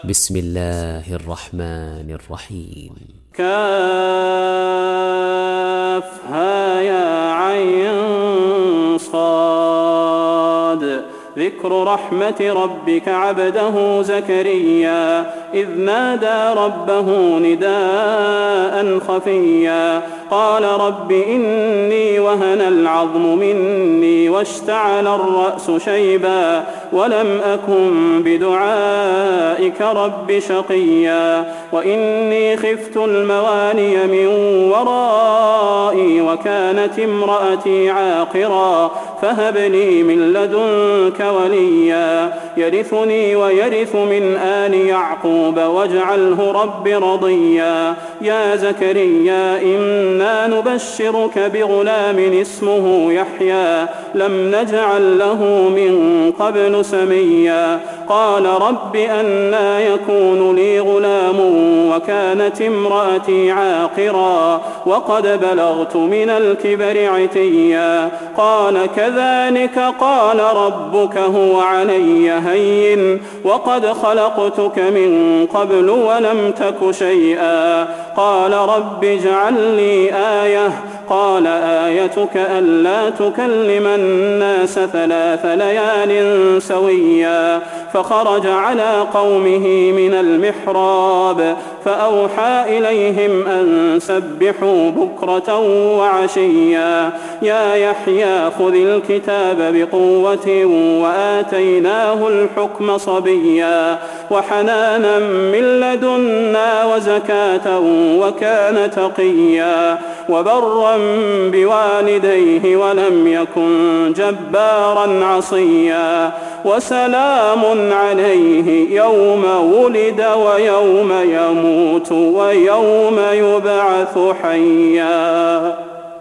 بسم الله الرحمن الرحيم. كافها يا عين صاد. ذكر رحمة ربك عبده زكريا إذ نادى ربه نداء خفيا قال رب إني وهن العظم مني واشتعل الرأس شيبا ولم أكن بدعائك رب شقيا وإني خفت المواني من ورائي وكانت امرأتي عاقرا فهب لي من لدنك وليا يرثني ويرث من آل يعقوب واجعله رب رضيا يا زكريا إنا نبشرك بغلام اسمه يحيى لم نجعل له من قبل سميا قال رب أنى يكون لي غلام وكانت امرأتي عاقرا وقد بلغت من الكبر عتيا قال كذلك قال ربك هو علي هين وقد خلقتك من قبل ولم تك شيئا قال رب اجعل لي آية قال آيتك ألا تكلم الناس 3 ليال سويا فخرج على قومه من المحراب فأوحى إليهم أن سبحوا بكرة وعشيا يا يحيى خذ الكتاب بقوة وآتيناه الحكم صبيا وحنانا من لدنا وزكاة وكان تقيا وبرا بوالديه ولم يكن جبارا عصيا وسلام عليه يوم ولد ويوم يموت ويوم يبعث حيا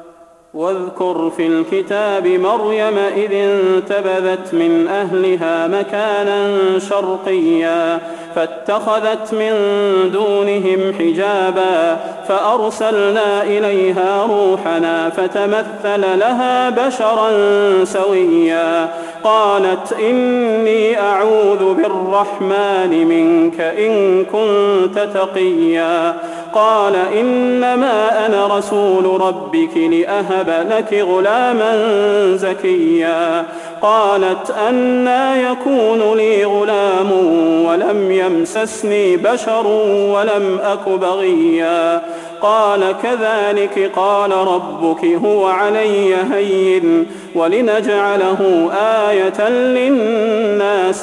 واذكر في الكتاب مريم إذ انتبذت من أهلها مكانا شرقيا فاتخذت من دونهم حجابا فأرسلنا إليها روحنا فتمثل لها بشرا سويا قالت إني أعوذ بالرحمن منك إن كنت تقيا قال إنما أنا رسول ربك لأهب لك غلاما زكيا قالت أنى يكون لي غلام ولم يمسسني بشر ولم أك بغيا قال كذلك قال ربك هو علي هين ولنجعله آية للناس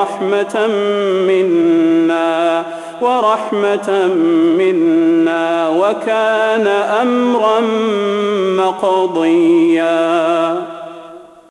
ورحمة منا وكان أمرا مقضيا.